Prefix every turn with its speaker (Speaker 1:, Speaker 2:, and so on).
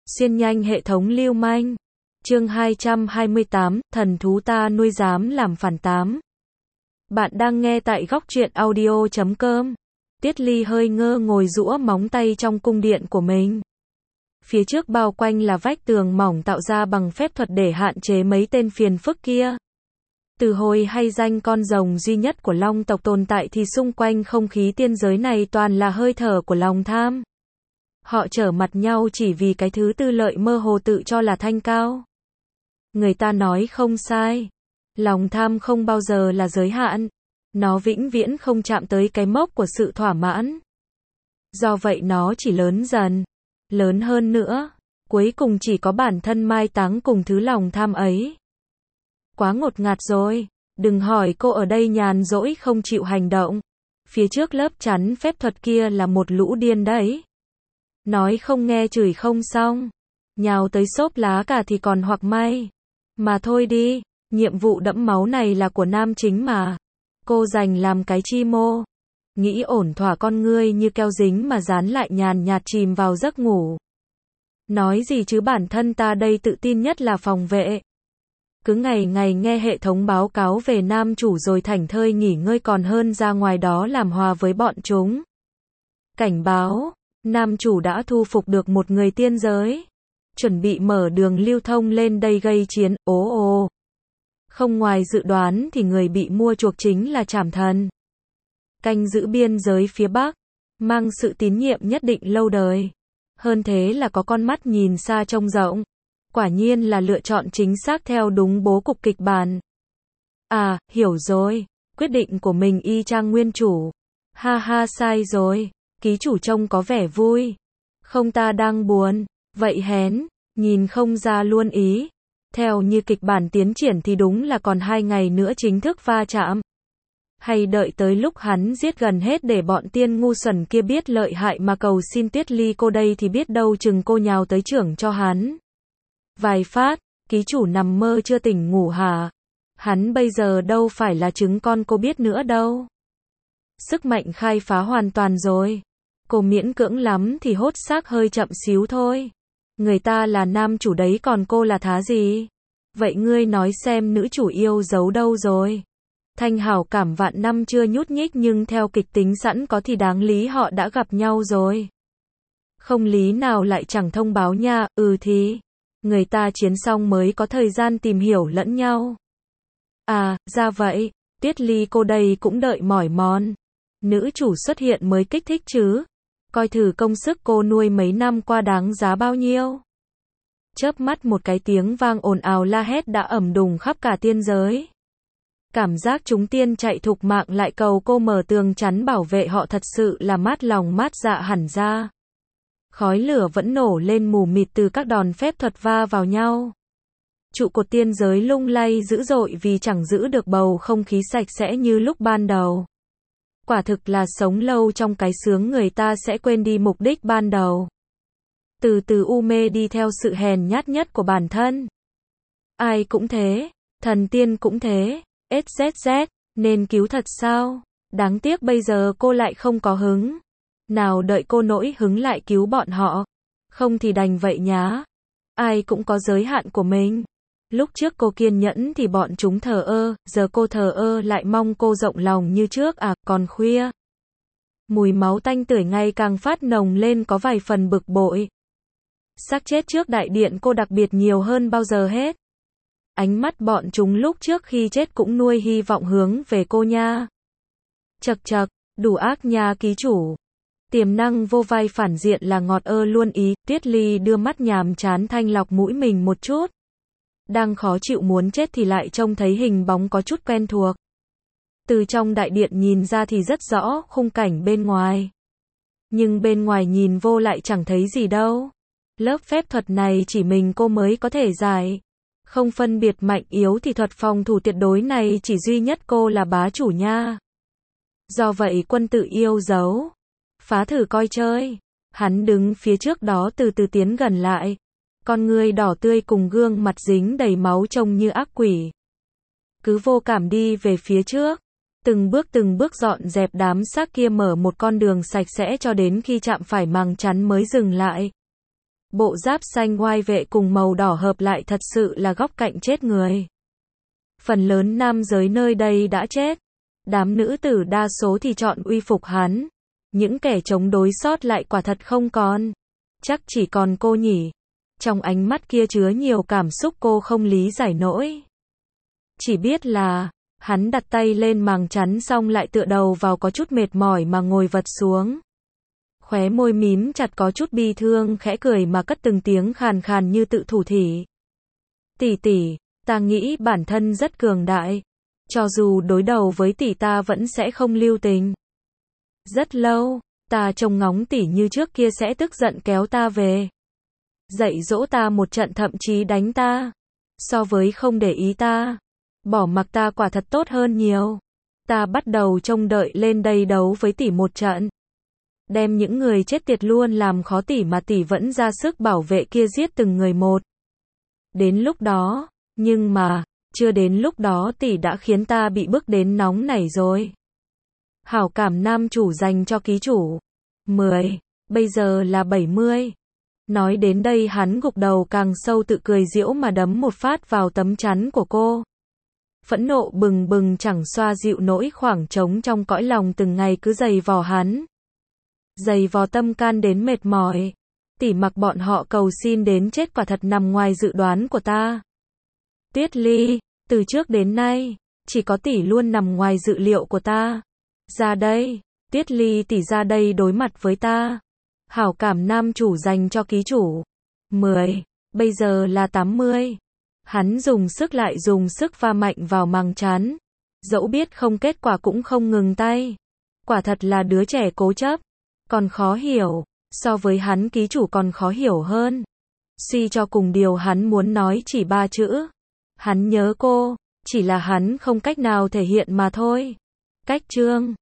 Speaker 1: Xuyên nhanh hệ thống lưu manh. Chương 228, thần thú ta nuôi dám làm phản 8. Bạn đang nghe tại góc truyện audio.com. Tiết Ly hơi ngơ ngồi giũa móng tay trong cung điện của mình. Phía trước bao quanh là vách tường mỏng tạo ra bằng phép thuật để hạn chế mấy tên phiền phức kia. Từ hồi hay danh con rồng duy nhất của Long tộc tồn tại thì xung quanh không khí tiên giới này toàn là hơi thở của lòng tham. Họ trở mặt nhau chỉ vì cái thứ tư lợi mơ hồ tự cho là thanh cao. Người ta nói không sai. Lòng tham không bao giờ là giới hạn. Nó vĩnh viễn không chạm tới cái mốc của sự thỏa mãn. Do vậy nó chỉ lớn dần, lớn hơn nữa. Cuối cùng chỉ có bản thân mai táng cùng thứ lòng tham ấy. Quá ngột ngạt rồi. Đừng hỏi cô ở đây nhàn rỗi không chịu hành động. Phía trước lớp chắn phép thuật kia là một lũ điên đấy. Nói không nghe chửi không xong. Nhào tới xốp lá cả thì còn hoặc may. Mà thôi đi, nhiệm vụ đẫm máu này là của nam chính mà. Cô dành làm cái chi mô. Nghĩ ổn thỏa con ngươi như keo dính mà dán lại nhàn nhạt chìm vào giấc ngủ. Nói gì chứ bản thân ta đây tự tin nhất là phòng vệ. Cứ ngày ngày nghe hệ thống báo cáo về nam chủ rồi thảnh thơi nghỉ ngơi còn hơn ra ngoài đó làm hòa với bọn chúng. Cảnh báo, nam chủ đã thu phục được một người tiên giới. Chuẩn bị mở đường lưu thông lên đây gây chiến, ồ. Không ngoài dự đoán thì người bị mua chuộc chính là Trảm Thần. Canh giữ biên giới phía Bắc, mang sự tín nhiệm nhất định lâu đời. Hơn thế là có con mắt nhìn xa trông rộng. Quả nhiên là lựa chọn chính xác theo đúng bố cục kịch bản. À, hiểu rồi, quyết định của mình y chang nguyên chủ. Ha ha sai rồi, ký chủ trông có vẻ vui. Không ta đang buồn, vậy hén, nhìn không ra luôn ý. Theo như kịch bản tiến triển thì đúng là còn 2 ngày nữa chính thức va chạm. Hay đợi tới lúc hắn giết gần hết để bọn tiên ngu xuẩn kia biết lợi hại mà cầu xin Tuyết Ly cô đây thì biết đâu chừng cô nhào tới chưởng cho hắn. Vài phát, ký chủ nằm mơ chưa tỉnh ngủ hả? Hắn bây giờ đâu phải là trứng con cô biết nữa đâu. Sức mạnh khai phá hoàn toàn rồi. Cô miễn cưỡng lắm thì hốt xác hơi chậm xíu thôi. Người ta là nam chủ đấy còn cô là thá gì? Vậy ngươi nói xem nữ chủ yêu dấu đâu rồi? Thanh hảo cảm vạn năm chưa nhúc nhích nhưng theo kịch tính sẵn có thì đáng lý họ đã gặp nhau rồi. Không lý nào lại chẳng thông báo nha, thì. Người ta chiến xong mới có thời gian tìm hiểu lẫn nhau. À, ra vậy, Tuyết Ly cô đây cũng đợi mỏi mòn. Nữ chủ xuất hiện mới kích thích chứ. Coi thử công sức cô nuôi mấy năm qua đáng giá bao nhiêu. Chớp mắt một cái tiếng vang ồn ào la hét đã ầm đùng khắp cả tiên giới. Cảm giác chúng tiên chạy thục mạng lại cầu cô mở tường chắn bảo vệ họ thật sự là mát lòng mát dạ hẳn ra. Khói lửa vẫn nổ lên mù mịt từ các đòn phép thuật va vào nhau. Trụ cột tiên giới lung lay dữ dội vì chẳng giữ được bầu không khí sạch sẽ như lúc ban đầu. Quả thực là sống lâu trong cái xướng người ta sẽ quên đi mục đích ban đầu. Từ từ u mê đi theo sự hèn nhát nhất của bản thân. Ai cũng thế, thần tiên cũng thế, XZZ, nên cứu thật sao? Đáng tiếc bây giờ cô lại không có hứng. Nào đợi cô nỗi hứng lại cứu bọn họ. Không thì đành vậy nhá. Ai cũng có giới hạn của mình. Lúc trước cô kiên nhẫn thì bọn chúng thờ ơ, giờ cô thờ ơ lại mong cô rộng lòng như trước à, còn khuya. Mùi máu tanh tưởi ngày càng phát nồng lên có vài phần bực bội. Xác chết trước đại điện cô đặc biệt nhiều hơn bao giờ hết. Ánh mắt bọn chúng lúc trước khi chết cũng nuôi hy vọng hướng về cô nha. Chậc chậc, đủ ác nha ký chủ. Tiềm năng vô vai phản diện là ngọt luôn ý. Tuyết Ly đưa mắt nhàm chán thanh lọc mũi mình một chút. Đang khó chịu muốn chết thì lại trông thấy hình bóng có chút quen thuộc. Từ trong đại điện nhìn ra thì rất rõ khung cảnh bên ngoài. Nhưng bên ngoài nhìn vô lại chẳng thấy gì đâu. Lớp phép thuật này chỉ mình cô mới có thể giải. Không phân biệt mạnh yếu thì thuật phòng thủ tuyệt đối này chỉ duy nhất cô là bá chủ nha. Do vậy quân tự yêu dấu. Phá thử coi chơi. Hắn đứng phía trước đó từ từ tiến gần lại. Con người đỏ tươi cùng gương mặt dính đầy máu trông như ác quỷ. Cứ vô cảm đi về phía trước. Từng bước dọn dẹp đám xác kia mở một con đường sạch sẽ cho đến khi chạm phải màng chắn mới dừng lại. Bộ giáp xanh oai vệ cùng màu đỏ hợp lại thật sự là góc cạnh chết người. Phần lớn nam giới nơi đây đã chết. Đám nữ tử đa số thì chọn uy phục hắn. Những kẻ chống đối sót lại quả thật không còn. Chắc chỉ còn cô nhỉ. Trong ánh mắt kia chứa nhiều cảm xúc cô không lý giải nổi. Chỉ biết là, hắn đặt tay lên màng chắn xong lại tựa đầu vào có chút mệt mỏi mà ngồi vật xuống. Khóe môi mím chặt có chút bi thương khẽ cười mà cất từng tiếng khàn khàn như tự thủ thỉ. Tỷ tỷ, ta nghĩ bản thân rất cường đại. Cho dù đối đầu với tỷ ta vẫn sẽ không lưu tình. Rất lâu, ta trông ngóng tỷ như trước kia sẽ tức giận kéo ta về. Dạy dỗ ta một trận thậm chí đánh ta. So với không để ý ta, bỏ mặc ta quả thật tốt hơn nhiều. Ta bắt đầu trông đợi lên đây đấu với tỷ một trận. Đem những người chết tiệt luôn làm khó tỷ mà tỷ vẫn ra sức bảo vệ kia giết từng người một. Đến lúc đó, nhưng mà, chưa đến lúc đó tỷ đã khiến ta bị bức đến nóng nảy rồi. Hảo cảm nam chủ dành cho ký chủ. 10. Bây giờ là 70. Nói đến đây hắn gục đầu càng sâu tự cười giễu mà đấm một phát vào tấm chắn của cô. Phẫn nộ bừng bừng chẳng xoa dịu nỗi khoảng trống trong cõi lòng từng ngày cứ dày vò hắn. Dày vò tâm can đến mệt mỏi. Tỷ mặc bọn họ cầu xin đến chết quả thật nằm ngoài dự đoán của ta. Tuyết Ly, từ trước đến nay, chỉ có tỷ luôn nằm ngoài dự liệu của ta. Ra đây, Tuyết Ly tỷ ra đây đối mặt với ta. Hảo cảm nam chủ dành cho ký chủ. 10. Bây giờ là 80. Hắn dùng sức lại dùng sức va mạnh vào màng trán. Dẫu biết không kết quả cũng không ngừng tay. Quả thật là đứa trẻ cố chấp. Còn khó hiểu. So với hắn ký chủ còn khó hiểu hơn. Suy cho cùng điều hắn muốn nói chỉ 3 chữ. Hắn nhớ cô. Chỉ là hắn không cách nào thể hiện mà thôi. Cách chương